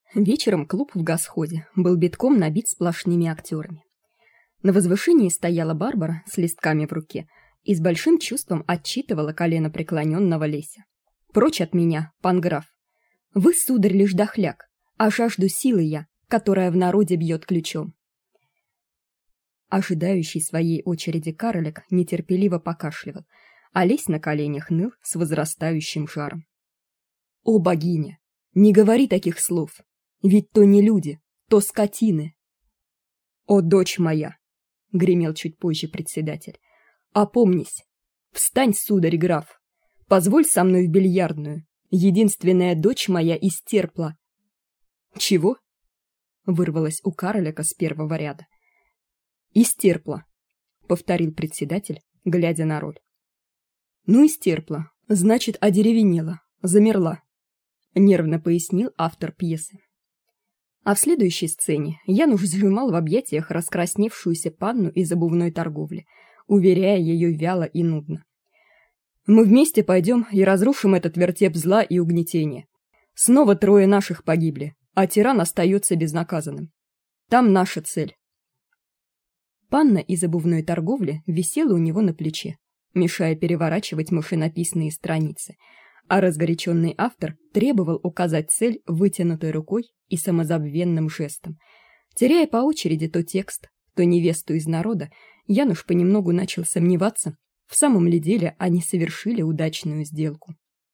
Вечером клуб в Гасходе был битком набит сплошными актерами. На возвышении стояла Барбара с листками в руке и с большим чувством отчитывала коленопреклоненного Леся. «Прочь от меня, пан граф! Вы, сударь, лишь дохляк, а жажду силы я, которая в народе бьет ключом». Ожидающий своей очереди карлик нетерпеливо покашливал, а Лесь на коленях ныл с возрастающим жаром. «О, богиня! Не говори таких слов! Ведь то не люди, то скотины!» «О, дочь моя!» — гремел чуть позже председатель. «Опомнись! Встань, сударь граф! Позволь со мной в бильярдную! Единственная дочь моя истерпла!» «Чего?» — вырвалось у карлика с первого ряда. «Истерпла», — повторил председатель, глядя на роль. «Ну, истерпла, значит, одеревенела, замерла», — нервно пояснил автор пьесы. А в следующей сцене Януш сжимал в объятиях раскрасневшуюся панну из обувной торговли, уверяя ее вяло и нудно: «Мы вместе пойдем и разрушим этот вертеп зла и угнетения. Снова 3 наших погибли, а тиран остается безнаказанным. Там наша цель». Панна из обувной торговли висела у него на плече, мешая переворачивать машинописные страницы, а разгоряченный автор требовал указать цель вытянутой рукой и самозабвенным жестом. Теряя по очереди то текст, то невесту из народа, Януш понемногу начал сомневаться, в самом ли деле они совершили удачную сделку.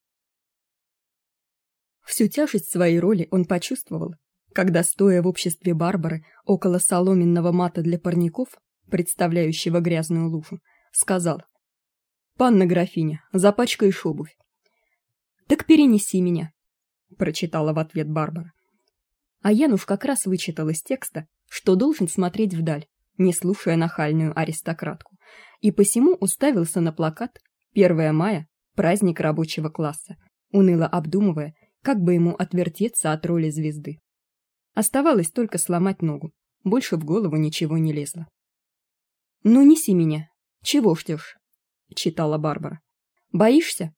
Всю тяжесть своей роли он почувствовал, когда, стоя в обществе Барбары около соломенного мата для парников, представляющего грязную лужу, сказал: «Панна графиня, запачкаешь обувь». «Так перенеси меня», — прочитала в ответ Барбара. А Януш как раз вычитал из текста, что должен смотреть вдаль, не слушая нахальную аристократку, и посему уставился на плакат «1 мая, праздник рабочего класса», уныло обдумывая, как бы ему отвертеться от роли звезды. Оставалось только сломать ногу, больше в голову ничего не лезло. «Ну, неси меня. Чего ждешь?» — читала Барбара. «Боишься?»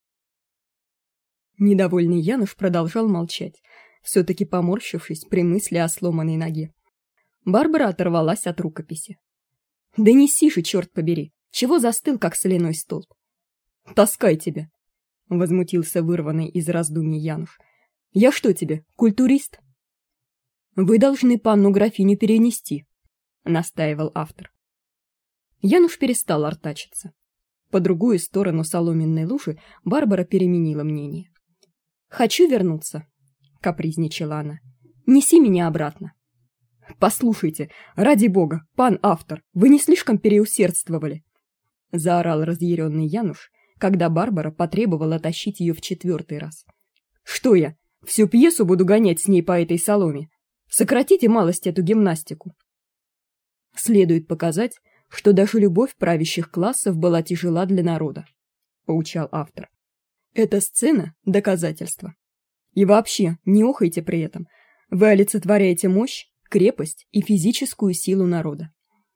Недовольный Януш продолжал молчать, все-таки поморщившись при мысли о сломанной ноге. Барбара оторвалась от рукописи. «Да неси же, черт побери! Чего застыл, как соляной столб?» «Таскай тебя!» — возмутился вырванный из раздумий Януш. «Я что тебе, культурист?» «Вы должны панну графиню перенести», — настаивал автор. Януш перестал артачиться. По другую сторону соломенной лужи Барбара переменила мнение. «Хочу вернуться», — капризничала она. «Неси меня обратно». «Послушайте, ради бога, пан автор, вы не слишком переусердствовали?» — заорал разъяренный Януш, когда Барбара потребовала тащить ее в 4-й раз. «Что я, всю пьесу буду гонять с ней по этой соломе? Сократите малость эту гимнастику». «Следует показать, что даже любовь правящих классов была тяжела для народа», — поучал автор. «Эта сцена — доказательство. И вообще, не охайте при этом. Вы олицетворяете мощь, крепость и физическую силу народа».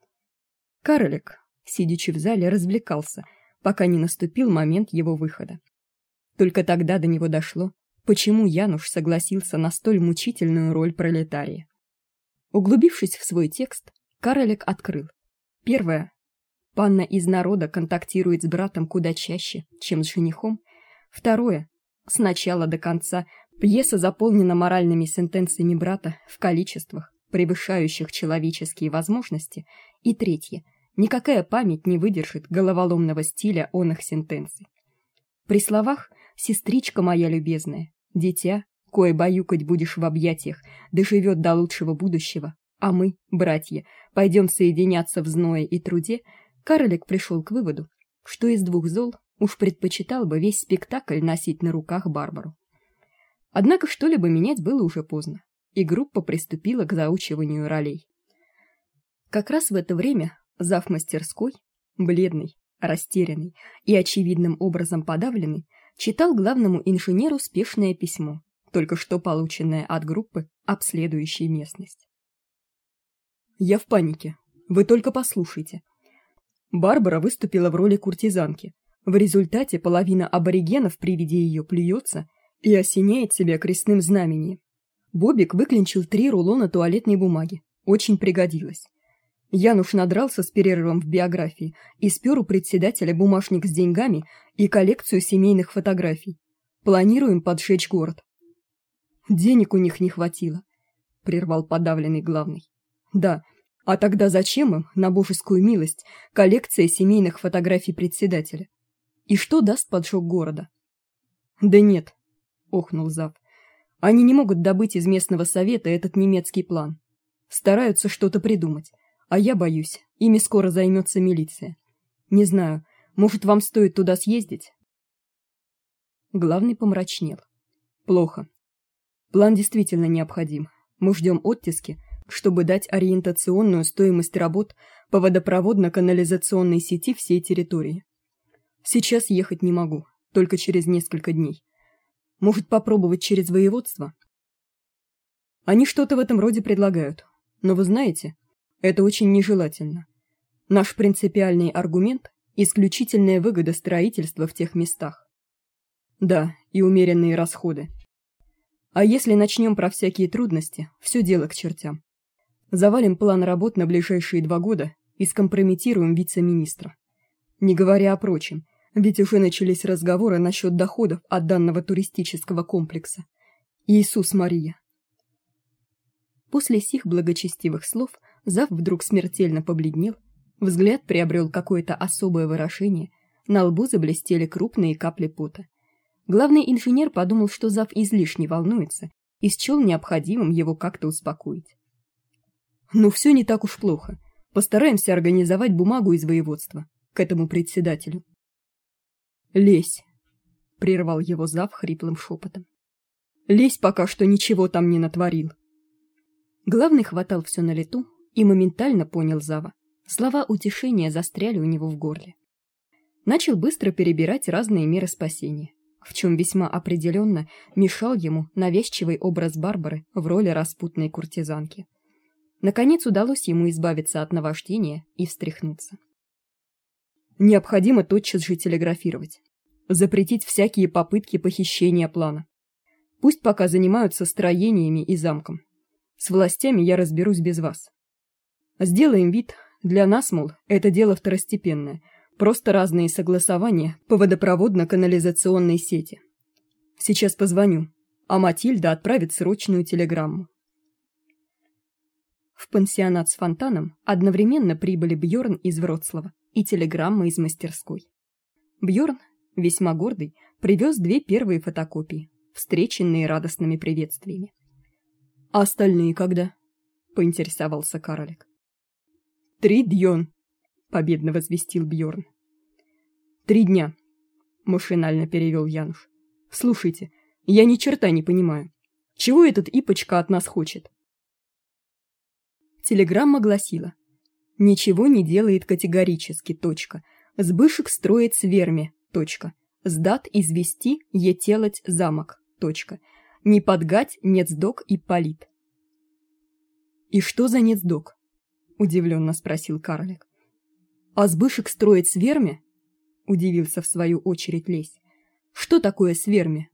Карлик, сидячи в зале, развлекался, пока не наступил момент его выхода. Только тогда до него дошло, почему Януш согласился на столь мучительную роль пролетария. Углубившись в свой текст, Карлик открыл: 1. Панна из народа контактирует с братом куда чаще, чем с женихом. 2. С начала до конца пьеса заполнена моральными сентенциями брата в количествах, превышающих человеческие возможности. И 3. Никакая память не выдержит головоломного стиля оных сентенций. При словах «сестричка моя любезная», «дитя, кое баюкать будешь в объятиях, доживет до лучшего будущего», а мы, братья, пойдем соединяться в зное и труде, Карлик пришел к выводу, что из 2 зол уж предпочитал бы весь спектакль носить на руках Барбару. Однако что-либо менять было уже поздно, и группа приступила к заучиванию ролей. Как раз в это время зав. Мастерской, бледный, растерянный и очевидным образом подавленный, читал главному инженеру спешное письмо, только что полученное от группы, обследующей местность. «Я в панике. Вы только послушайте. Барбара выступила в роли куртизанки. В результате половина аборигенов при виде ее плюется и осеняет себя крестным знамением. Бобик выклинчил 3 рулона туалетной бумаги. Очень пригодилось. Януш надрался с перерывом в биографии и спер у председателя бумажник с деньгами и коллекцию семейных фотографий. Планируем поджечь город. Денег у них не хватило, прервал подавленный главный. Да, а тогда зачем им, на божескую милость, коллекция семейных фотографий председателя? И что даст поджог города? Да нет, охнул зав. Они не могут добыть из местного совета этот немецкий план. Стараются что-то придумать, а я боюсь, ими скоро займется милиция. Не знаю, может, вам стоит туда съездить? Главный помрачнел. Плохо. План действительно необходим. Мы ждем оттиски, чтобы дать ориентационную стоимость работ по водопроводно-канализационной сети всей территории. Сейчас ехать не могу, только через несколько дней. Может, попробовать через воеводство? Они что-то в этом роде предлагают, но вы знаете, это очень нежелательно. Наш принципиальный аргумент – исключительная выгода строительства в тех местах. Да, и умеренные расходы. А если начнем про всякие трудности, все дело к чертям. Завалим план работ на ближайшие 2 года и скомпрометируем вице-министра. Не говоря о прочем, ведь уже начались разговоры насчет доходов от данного туристического комплекса. Иисус Мария. После сих благочестивых слов зав вдруг смертельно побледнел, взгляд приобрел какое-то особое выражение, на лбу заблестели крупные капли пота. Главный инженер подумал, что зав излишне волнуется, и счел необходимым его как-то успокоить. Ну все не так уж плохо. Постараемся организовать бумагу из воеводства к этому председателю. Лезь, прервал его зав хриплым шепотом. Лезь, пока что ничего там не натворил. Главный хватал все на лету и моментально понял зава. Слова утешения застряли у него в горле. Начал быстро перебирать разные меры спасения, в чем весьма определенно мешал ему навязчивый образ Барбары в роли распутной куртизанки. Наконец удалось ему избавиться от наваждения и встряхнуться. Необходимо тотчас же телеграфировать. Запретить всякие попытки похищения плана. Пусть пока занимаются строениями и замком. С властями я разберусь без вас. Сделаем вид, для нас, мол, это дело второстепенное, просто разные согласования по водопроводно-канализационной сети. Сейчас позвоню, а Матильда отправит срочную телеграмму. В пансионат с фонтаном одновременно прибыли Бьорн из Вроцлава и телеграмма из мастерской. Бьорн, весьма гордый, привез 2 первые фотокопии, встреченные радостными приветствиями. А остальные когда? Поинтересовался Карлик. 3 дён, победно возвестил Бьорн. 3 дня, машинально перевел Януш. Слушайте, я ни черта не понимаю. Чего этот Ипочка от нас хочет? Телеграмма гласила: ничего не делает категорически. Сбышек строит сверме. Сдат извести етелать замок. Не подгать нецдок и полит. И что за нецдок? Удивленно спросил Карлик. А Сбышек строит сверме? Удивился в свою очередь Лесь. Что такое сверме?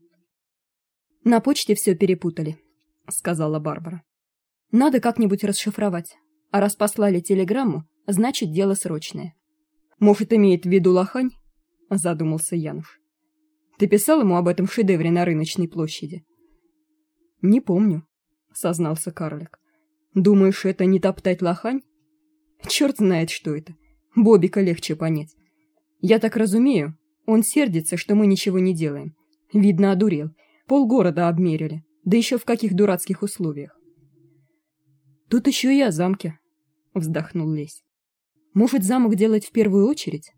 На почте все перепутали, сказала Барбара. Надо как-нибудь расшифровать. А раз послали телеграмму, значит, дело срочное. Может, имеет в виду лохань? Задумался Януш. Ты писал ему об этом шедевре на Рыночной площади? Не помню, сознался Карлик. Думаешь, это не топтать лохань? Черт знает, что это. Бобика легче понять. Я так разумею, он сердится, что мы ничего не делаем. Видно, одурел. Полгорода обмерили. Да еще в каких дурацких условиях. Тут еще и о замке, вздохнул Лесь. Может, замок делать в первую очередь?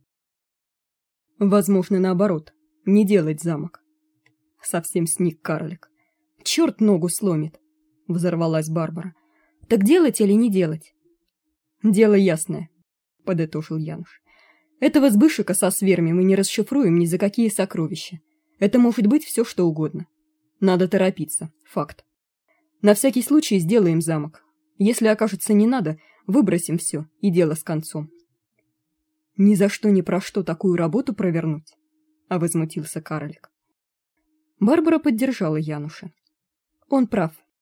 Возможно, наоборот, не делать замок. Совсем сник Карлик. Черт ногу сломит, взорвалась Барбара. Так делать или не делать? Дело ясное, подытожил Януш. Этого Сбышека со сверми мы не расшифруем ни за какие сокровища. Это может быть все, что угодно. Надо торопиться, факт. На всякий случай сделаем замок. Если окажется не надо, выбросим все, и дело с концом. Ни за что ни про что такую работу провернуть, а возмутился Карлик. Барбара поддержала Януша. Он прав.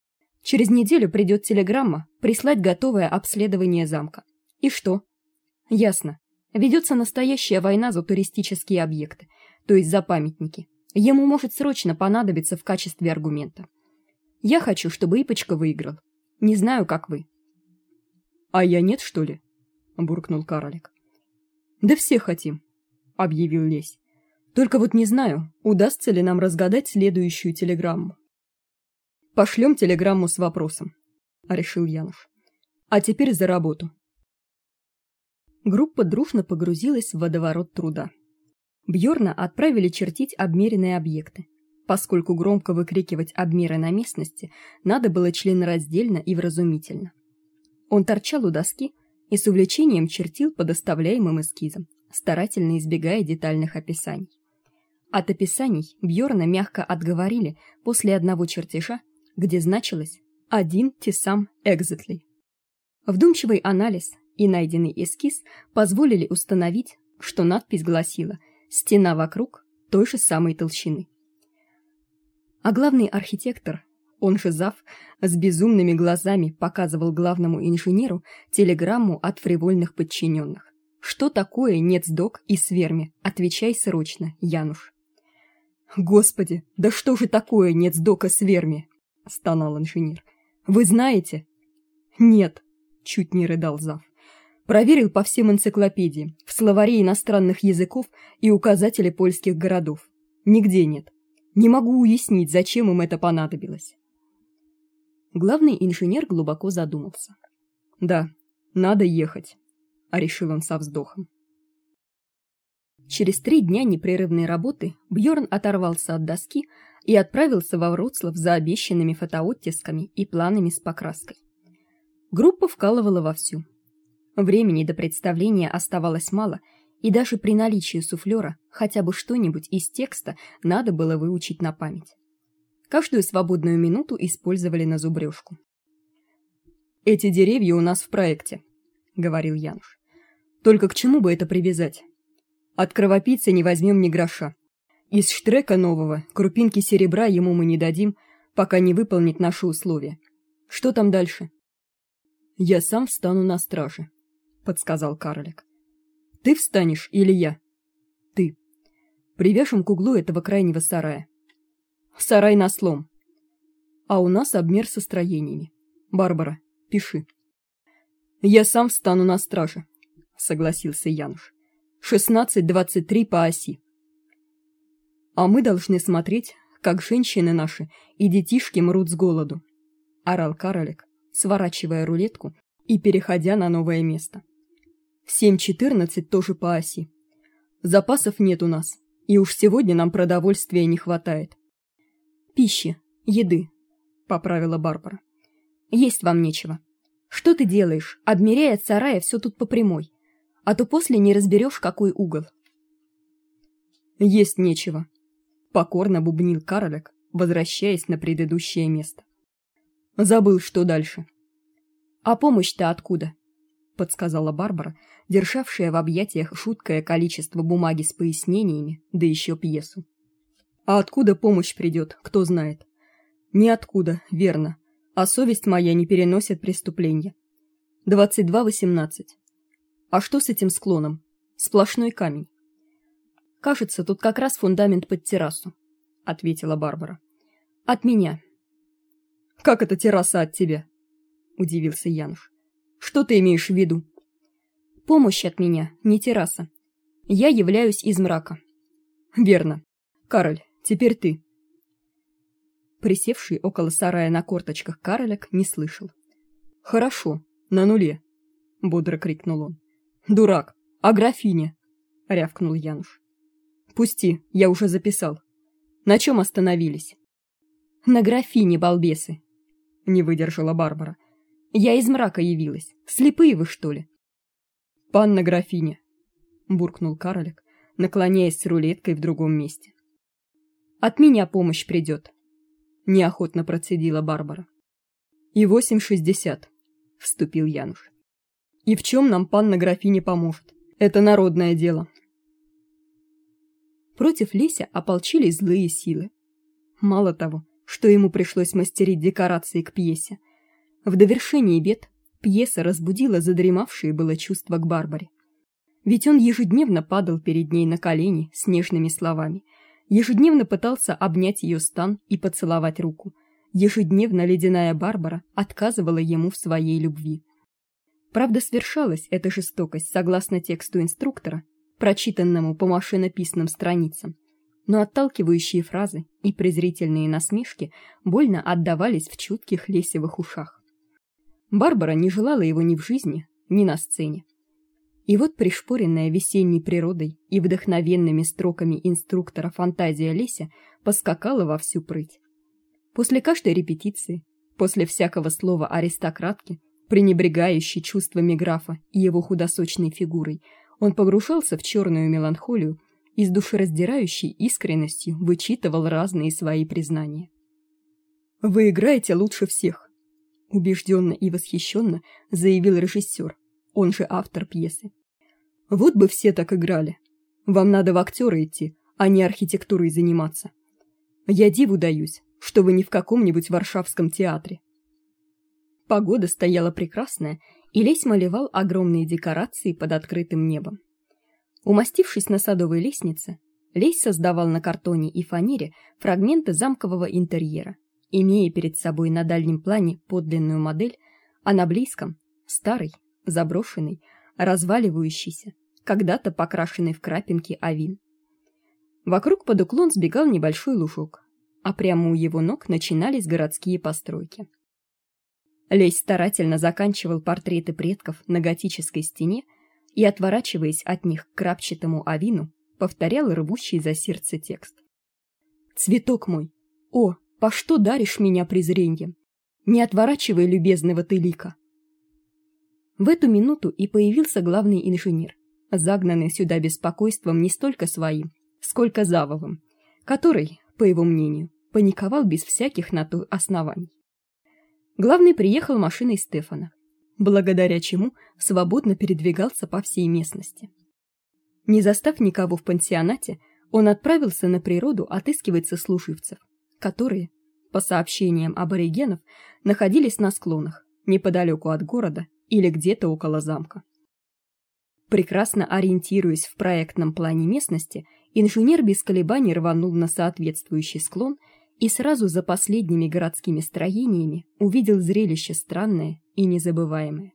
Через неделю придет телеграмма прислать готовое обследование замка. И что? Ясно. Ведется настоящая война за туристические объекты, то есть за памятники. Ему может срочно понадобиться в качестве аргумента. Я хочу, чтобы Ипочка выиграл. Не знаю, как вы. А я нет, что ли? Буркнул Карлик. Да все хотим, объявил Лесь. Только вот не знаю, удастся ли нам разгадать следующую телеграмму. Пошлем телеграмму с вопросом, решил Януш. А теперь за работу. Группа дружно погрузилась в водоворот труда. Бьорна отправили чертить обмеренные объекты. Поскольку громко выкрикивать обмеры на местности надо было членораздельно и вразумительно. Он торчал у доски и с увлечением чертил по доставляемым эскизам, старательно избегая детальных описаний. От описаний Бьорна мягко отговорили после одного чертежа, где значилось «один тесам exactly». Вдумчивый анализ и найденный эскиз позволили установить, что надпись гласила «Стена вокруг той же самой толщины». А главный архитектор, он же зав, с безумными глазами показывал главному инженеру телеграмму от фривольных подчиненных. Что такое нецдок и сверми? Отвечай срочно, Януш. Господи, да что же такое нецдок и сверми? Стонал инженер. Вы знаете? Нет, чуть не рыдал зав. Проверил по всем энциклопедиям, в словаре иностранных языков и указателе польских городов. Нигде нет. Не могу уяснить, зачем им это понадобилось. Главный инженер глубоко задумался. Да, надо ехать, решил он со вздохом. Через 3 дня непрерывной работы Бьорн оторвался от доски и отправился во Вроцлав за обещанными фотооттисками и планами с покраской. Группа вкалывала вовсю. Времени до представления оставалось мало, и даже при наличии суфлера хотя бы что-нибудь из текста надо было выучить на память. Каждую свободную минуту использовали на зубрежку. «Эти деревья у нас в проекте», — говорил Януш. «Только к чему бы это привязать? От кровопийца не возьмем ни гроша. Из штрека нового крупинки серебра ему мы не дадим, пока не выполнит наши условия. Что там дальше?» «Я сам встану на страже», — подсказал Карлик. «Ты встанешь или я?» «Ты. Привяжем к углу этого крайнего сарая. Сарай на слом. А у нас обмер со строениями. Барбара, пиши». «Я сам встану на страже», — согласился Януш. 16-23 по оси. «А мы должны смотреть, как женщины наши и детишки мрут с голоду», — орал Карлик, сворачивая рулетку и переходя на новое место. 7-14 тоже по оси. Запасов нет у нас, и уж сегодня нам продовольствия не хватает. Пищи, еды, поправила Барбара. Есть вам нечего. Что ты делаешь, обмеряя от сарая все тут по прямой, а то после не разберешь, какой угол. Есть нечего, покорно бубнил Карлик, возвращаясь на предыдущее место. Забыл, что дальше. А помощь-то откуда? Подсказала Барбара, державшая в объятиях жуткое количество бумаги с пояснениями, да еще пьесу. А откуда помощь придет, кто знает? Ниоткуда, верно. А совесть моя не переносит преступления. 22-18. А что с этим склоном? Сплошной камень. Кажется, тут как раз фундамент под террасу, ответила Барбара. От меня. Как это терраса от тебя? Удивился Януш. Что ты имеешь в виду? Помощь от меня, не терраса. Я являюсь из мрака. Верно. Кароль, теперь ты. Присевший около сарая на корточках Карлик не слышал. Хорошо, на нуле, бодро крикнул он. Дурак, а графиня? Рявкнул Януш. Пусти, я уже записал. На чем остановились? На графине, балбесы. Не выдержала Барбара. Я из мрака явилась. Слепые вы, что ли? Панна графиня, буркнул Карлик, наклоняясь с рулеткой в другом месте. От меня помощь придет, неохотно процедила Барбара. И 8:60, вступил Януш. И в чем нам панна графиня поможет? Это народное дело. Против Леся ополчились злые силы. Мало того, что ему пришлось мастерить декорации к пьесе. В довершении бед пьеса разбудила задремавшее было чувство к Барбаре. Ведь он ежедневно падал перед ней на колени с нежными словами, ежедневно пытался обнять ее стан и поцеловать руку. Ежедневно ледяная Барбара отказывала ему в своей любви. Правда, свершалась эта жестокость согласно тексту инструктора, прочитанному по машинописным страницам, но отталкивающие фразы и презрительные насмешки больно отдавались в чутких Лесевых ушах. Барбара не желала его ни в жизни, ни на сцене. И вот пришпоренная весенней природой и вдохновенными строками инструктора фантазия Леся поскакала во всю прыть. После каждой репетиции, после всякого слова аристократки, пренебрегающей чувствами графа и его худосочной фигурой, он погружался в черную меланхолию и с душераздирающей искренностью вычитывал разные свои признания. «Вы играете лучше всех», — убежденно и восхищенно заявил режиссер, он же автор пьесы. «Вот бы все так играли. Вам надо в актеры идти, а не архитектурой заниматься. Я диву даюсь, что вы не в каком-нибудь варшавском театре». Погода стояла прекрасная, и Лесь малевал огромные декорации под открытым небом. Умастившись на садовой лестнице, Лесь создавал на картоне и фанере фрагменты замкового интерьера, имея перед собой на дальнем плане подлинную модель, а на близком старый, заброшенный, разваливающийся, когда-то покрашенный в крапинки авин. Вокруг под уклон сбегал небольшой лужок, а прямо у его ног начинались городские постройки. Лесь старательно заканчивал портреты предков на готической стене и, отворачиваясь от них к крапчатому авину, повторял рвущий за сердце текст. «Цветок мой, о, по что даришь меня презреньем? Не отворачивай любезного ты лика». В эту минуту и появился главный инженер, загнанный сюда беспокойством не столько своим, сколько Завовым, который, по его мнению, паниковал без всяких на то оснований. Главный приехал машиной Стефана, благодаря чему свободно передвигался по всей местности. Не застав никого в пансионате, он отправился на природу отыскивать сослуживцев, которые, по сообщениям аборигенов, находились на склонах, неподалеку от города или где-то около замка. Прекрасно ориентируясь в проектном плане местности, инженер без колебаний рванул на соответствующий склон и сразу за последними городскими строениями увидел зрелище странное и незабываемое.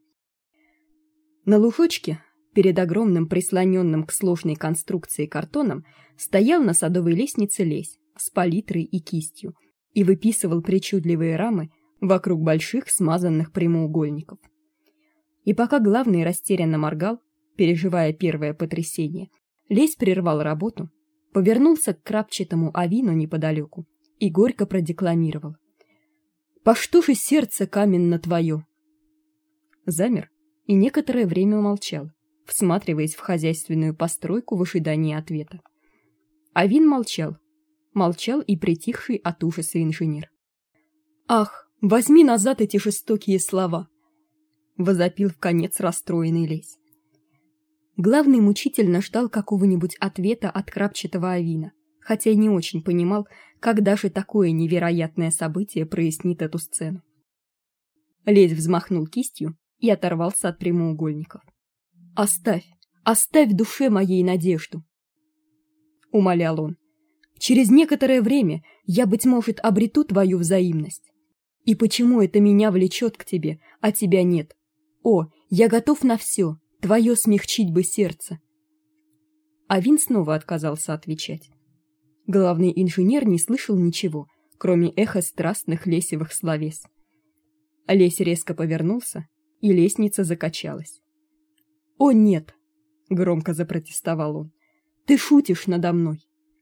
На лужочке, перед огромным прислоненным к сложной конструкции картоном, стоял на садовой лестнице Лесь с палитрой и кистью и выписывал причудливые рамы вокруг больших смазанных прямоугольников. И пока главный растерянно моргал, переживая первое потрясение, Лесь прервал работу, повернулся к крапчатому авину неподалеку и горько продекламировал: «По что же сердце каменно твое?» Замер и некоторое время молчал, всматриваясь в хозяйственную постройку в ожидании ответа. Авин молчал и притихший от ужаса инженер. «Ах, возьми назад эти жестокие слова!» — возопил вконец расстроенный Лесь. Главный мучительно ждал какого-нибудь ответа от крапчатого авина, хотя и не очень понимал, когда же такое невероятное событие прояснит эту сцену. Лесь взмахнул кистью и оторвался от прямоугольников. «Оставь в душе моей надежду!» — умолял он. «Через некоторое время я, быть может, обрету твою взаимность. И почему это меня влечет к тебе, а тебя нет? О, я готов на все, твое смягчить бы сердце!» Авин снова отказался отвечать. Главный инженер не слышал ничего, кроме эха страстных Лесевых словес. Лесь резко повернулся, и лестница закачалась. «О, нет!» — громко запротестовал он. «Ты шутишь надо мной!»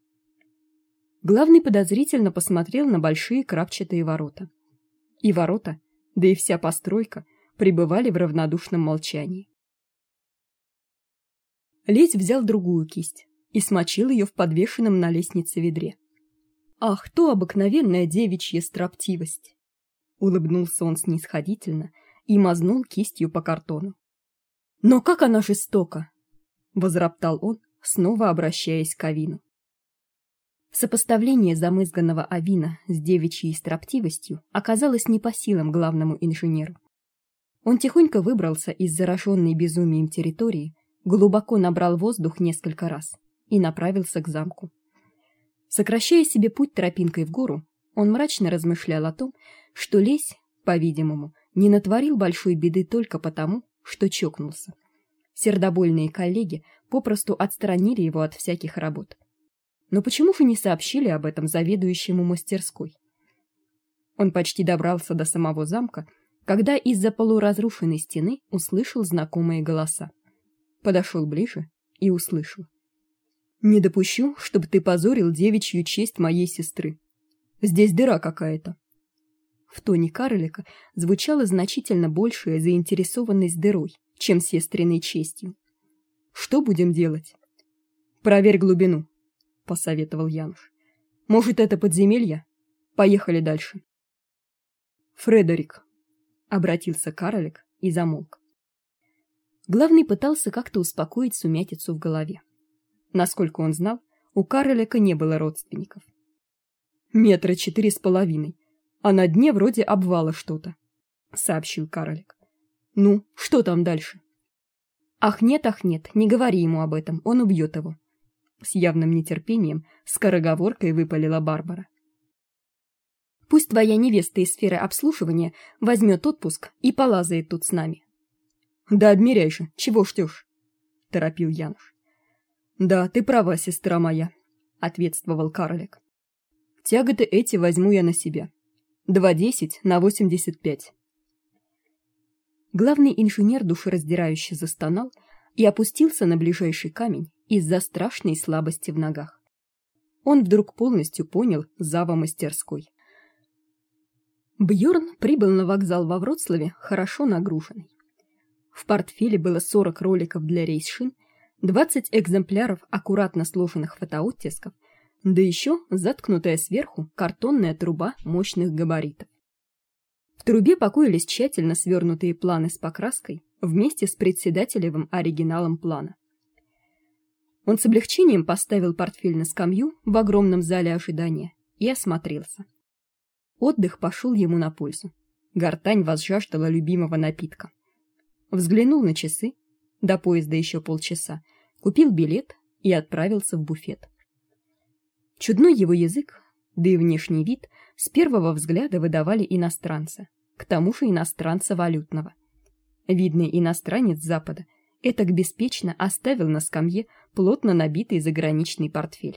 Главный подозрительно посмотрел на большие крапчатые ворота. И ворота, да и вся постройка, пребывали в равнодушном молчании. Лесь взял другую кисть и смочил ее в подвешенном на лестнице ведре. «Ах, то обыкновенная девичья строптивость!» Улыбнулся он снисходительно и мазнул кистью по картону. «Но как она жестока!» — возроптал он, снова обращаясь к Авину. Сопоставление замызганного авина с девичьей строптивостью оказалось не по силам главному инженеру. Он тихонько выбрался из зараженной безумием территории, глубоко набрал воздух несколько раз и направился к замку. Сокращая себе путь тропинкой в гору, он мрачно размышлял о том, что Лесь, по-видимому, не натворил большой беды только потому, что чокнулся. Сердобольные коллеги попросту отстранили его от всяких работ. Но почему же не сообщили об этом заведующему мастерской? Он почти добрался до самого замка, когда из-за полуразрушенной стены услышал знакомые голоса. Подошел ближе и услышал: «Не допущу, чтобы ты позорил девичью честь моей сестры. Здесь дыра какая-то». В тоне карлика звучала значительно большая заинтересованность дырой, чем сестриной честью. «Что будем делать?» «Проверь глубину», — посоветовал Януш. «Может, это подземелье? Поехали дальше». «Фредерик», — обратился карлик и замолк. Главный пытался как-то успокоить сумятицу в голове. Насколько он знал, у карлика не было родственников. 4,5 метра, а на дне вроде обвала что-то, — сообщил карлик. «Ну, что там дальше?» ах нет, не говори ему об этом, он убьет его. С явным нетерпением, скороговоркой выпалила Барбара. «Пусть твоя невеста из сферы обслуживания возьмет отпуск и полазает тут с нами». «Да обмеряй же, чего ждешь?» — торопил Януш. «Да, ты права, сестра моя», — ответствовал карлик. «Тяготы эти возьму я на себя. 2,10 на 85». Главный инженер душераздирающе застонал и опустился на ближайший камень из-за страшной слабости в ногах. Он вдруг полностью понял зава мастерской. Бьорн прибыл на вокзал во Вроцлаве хорошо нагруженный. В портфеле было 40 роликов для рейс-шин, 20 экземпляров аккуратно сложенных фотооттисков, да еще заткнутая сверху картонная труба мощных габаритов. В трубе покоились тщательно свернутые планы с покраской вместе с председателевым оригиналом плана. Он с облегчением поставил портфель на скамью в огромном зале ожидания и осмотрелся. Отдых пошел ему на пользу. Гортань возжаждала любимого напитка. Взглянул на часы, до поезда еще полчаса, купил билет и отправился в буфет. Чудной его язык, да и внешний вид с первого взгляда выдавали иностранца, к тому же иностранца валютного. Видный иностранец Запада этак беспечно оставил на скамье плотно набитый заграничный портфель.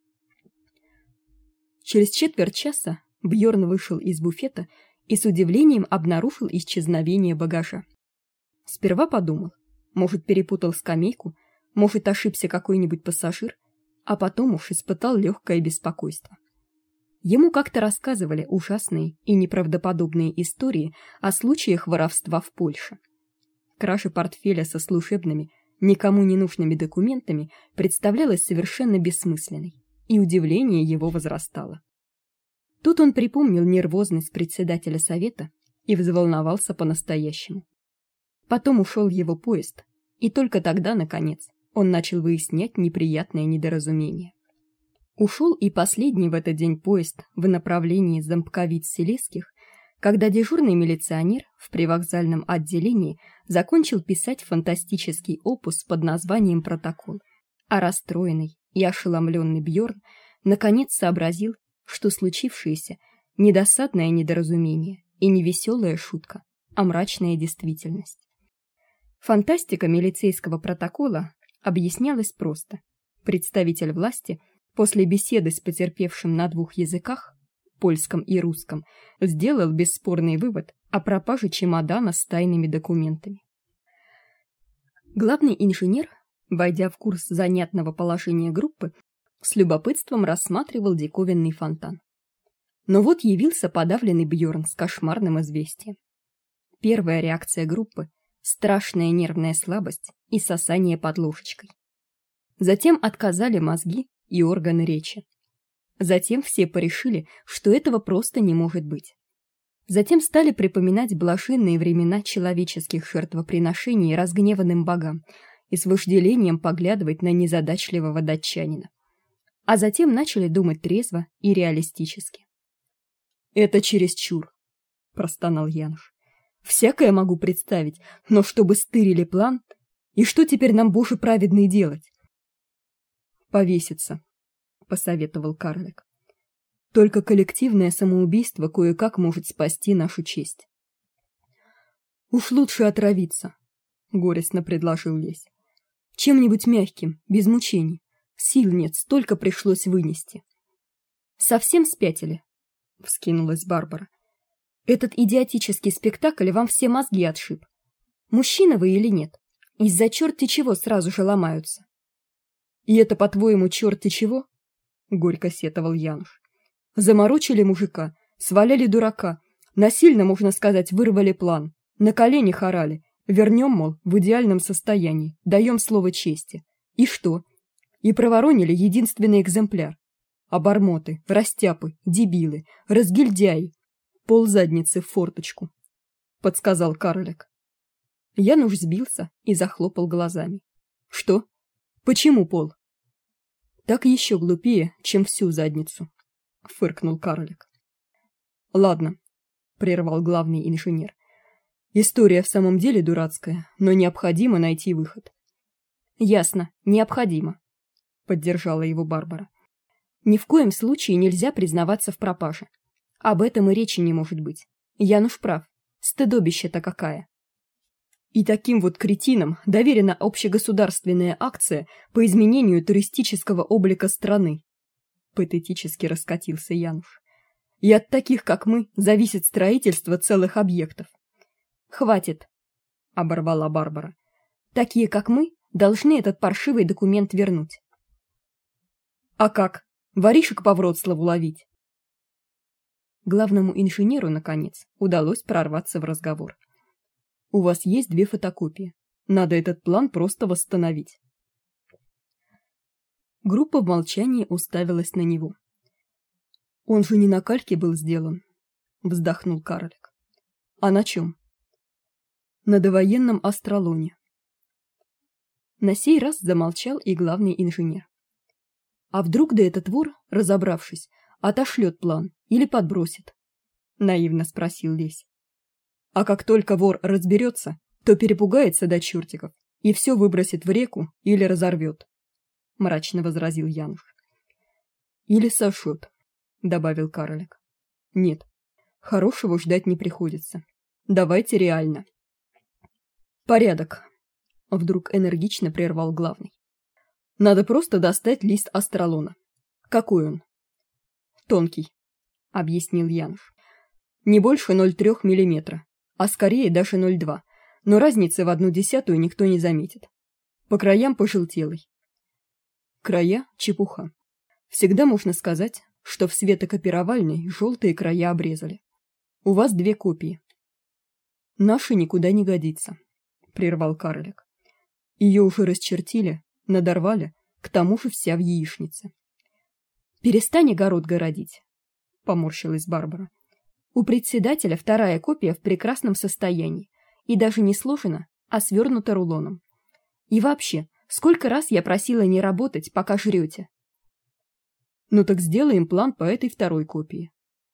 Через четверть часа Бьорн вышел из буфета и с удивлением обнаружил исчезновение багажа. Сперва подумал, может, перепутал скамейку, может, ошибся какой-нибудь пассажир, а потом уж испытал легкое беспокойство. Ему как-то рассказывали ужасные и неправдоподобные истории о случаях воровства в Польше. Кража портфеля со служебными, никому не нужными документами представлялась совершенно бессмысленной, и удивление его возрастало. Тут он припомнил нервозность председателя совета и взволновался по-настоящему. Потом ушел его поезд, и только тогда, наконец, он начал выяснять неприятное недоразумение. Ушел и последний в этот день поезд в направлении Зампковиц-Селесских, когда дежурный милиционер в привокзальном отделении закончил писать фантастический опус под названием «Протокол», а расстроенный и ошеломленный Бьорн наконец сообразил, что случившееся не досадное недоразумение и не веселая шутка, а мрачная действительность. Фантастика милицейского протокола объяснялась просто. Представитель власти после беседы с потерпевшим на двух языках, польском и русском, сделал бесспорный вывод о пропаже чемодана с тайными документами. Главный инженер, войдя в курс занятного положения группы, с любопытством рассматривал диковинный фонтан. Но вот явился подавленный Бьорн с кошмарным известием. Первая реакция группы — страшная нервная слабость и сосание под ложечкой. Затем отказали мозги и органы речи. Затем все порешили, что этого просто не может быть. Затем стали припоминать блаженные времена человеческих жертвоприношений разгневанным богам и с вожделением поглядывать на незадачливого датчанина. а затем начали думать трезво и реалистически. «Это чересчур», — простонал Януш. «Всякое могу представить, но чтобы стырили план, и что теперь нам, Боже праведный, делать?» «Повеситься», — посоветовал карлик. «Только коллективное самоубийство кое-как может спасти нашу честь». «Уж лучше отравиться», — горестно предложил Лесь. «Чем-нибудь мягким, без мучений. Сил нет, столько пришлось вынести». «Совсем спятили?» — вскинулась Барбара. «Этот идиотический спектакль вам все мозги отшиб. Мужчина вы или нет? Из-за черти чего сразу же ломаются». «И это, по-твоему, черти чего?» — горько сетовал Януш. «Заморочили мужика, сваляли дурака, насильно, можно сказать, вырвали план, на коленях орали, вернем, мол, в идеальном состоянии, даем слово чести. И что? И проворонили единственный экземпляр. Обормоты, растяпы, дебилы, разгильдяи. Ползадницы в форточку», — подсказал карлик. Януш сбился и захлопал глазами. «Что? Почему пол?» «Так еще глупее, чем всю задницу», — фыркнул карлик. «Ладно», — прервал главный инженер. «История в самом деле дурацкая, но необходимо найти выход». «Ясно, необходимо», — поддержала его Барбара. «Ни в коем случае нельзя признаваться в пропаже. Об этом и речи не может быть. Януш прав. Стыдобище-то какая». «И таким вот кретинам доверена общегосударственная акция по изменению туристического облика страны», — патетически раскатился Януш. «И от таких, как мы, зависит строительство целых объектов». «Хватит», — оборвала Барбара. «Такие, как мы, должны этот паршивый документ вернуть». «А как? Воришек по Вроцлаву ловить?» Главному инженеру, наконец, удалось прорваться в разговор. «У вас есть 2 фотокопии. Надо этот план просто восстановить». Группа в молчании уставилась на него. «Он же не на кальке был сделан», — вздохнул карлик. «А на чем?» «На довоенном астролоне». На сей раз замолчал и главный инженер. «А вдруг да этот вор, разобравшись, отошлет план или подбросит?» — наивно спросил Лесь. «А как только вор разберется, то перепугается до чертиков и все выбросит в реку или разорвет», — мрачно возразил Януш. «Или сошет», — добавил карлик. «Нет, хорошего ждать не приходится. Давайте реально». «Порядок», — вдруг энергично прервал главный. «Надо просто достать лист астролона. Какой он?» «Тонкий», — объяснил Януш. «Не больше 0,3 мм, а скорее даже 0,2, но разницы в 0,1 никто не заметит. По краям пожелтелый». «Края — чепуха. Всегда можно сказать, что в светокопировальной желтые края обрезали. У вас 2 копии». «Наша никуда не годится», — прервал карлик. «Ее уже расчертили, надорвали, к тому же вся в яичнице». «Перестань огород городить», — поморщилась Барбара. «У председателя 2-я копия в прекрасном состоянии, и даже не сложена, а свернута рулоном. И вообще, сколько раз я просила не работать, пока жрете?» «Ну так сделаем план по этой 2-й копии».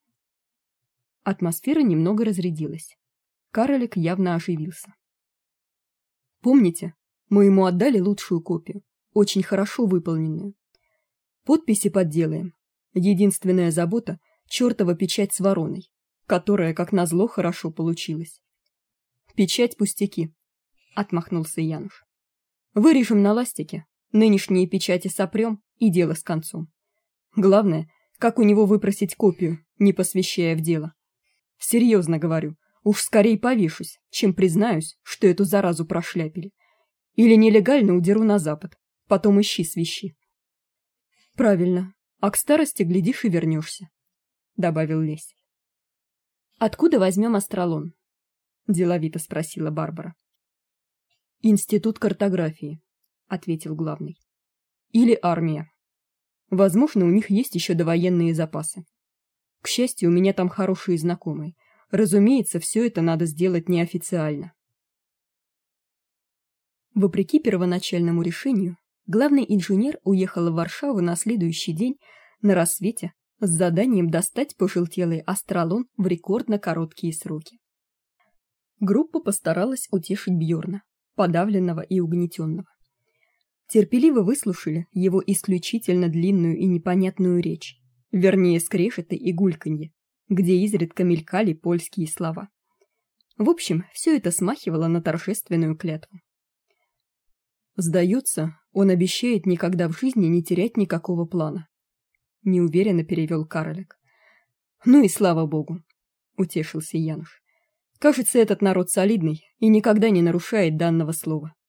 Атмосфера немного разрядилась. Карлик явно оживился. «Помните, мы ему отдали лучшую копию, очень хорошо выполненную. Подписи подделаем. Единственная забота — чертова печать с вороной, которая, как назло, хорошо получилась». «Печать пустяки», — отмахнулся Януш. «Вырежем на ластике, нынешние печати сопрем, и дело с концом. Главное, как у него выпросить копию, не посвящая в дело. Серьезно говорю, уж скорей повешусь, чем признаюсь, что эту заразу прошляпили. Или нелегально удеру на запад, потом ищи свищи». «Правильно, а к старости, глядишь, и вернешься», — добавил Лесь. «Откуда возьмем астролон?» — деловито спросила Барбара. «Институт картографии», — ответил главный. «Или армия. Возможно, у них есть еще довоенные запасы. К счастью, у меня там хорошие знакомые. Разумеется, все это надо сделать неофициально». Вопреки первоначальному решению, Главный инженер уехал в Варшаву на следующий день на рассвете с заданием достать пожелтелый астролон в рекордно короткие сроки. Группа постаралась утешить Бьорна, подавленного и угнетенного. Терпеливо выслушали его исключительно длинную и непонятную речь, вернее скрежеты и гульканье, где изредка мелькали польские слова. В общем, все это смахивало на торжественную клятву. Сдается, он обещает никогда в жизни не терять никакого плана. Неуверенно перевел Карлик. Ну и слава богу, утешился Януш. Кажется, этот народ солидный и никогда не нарушает данного слова.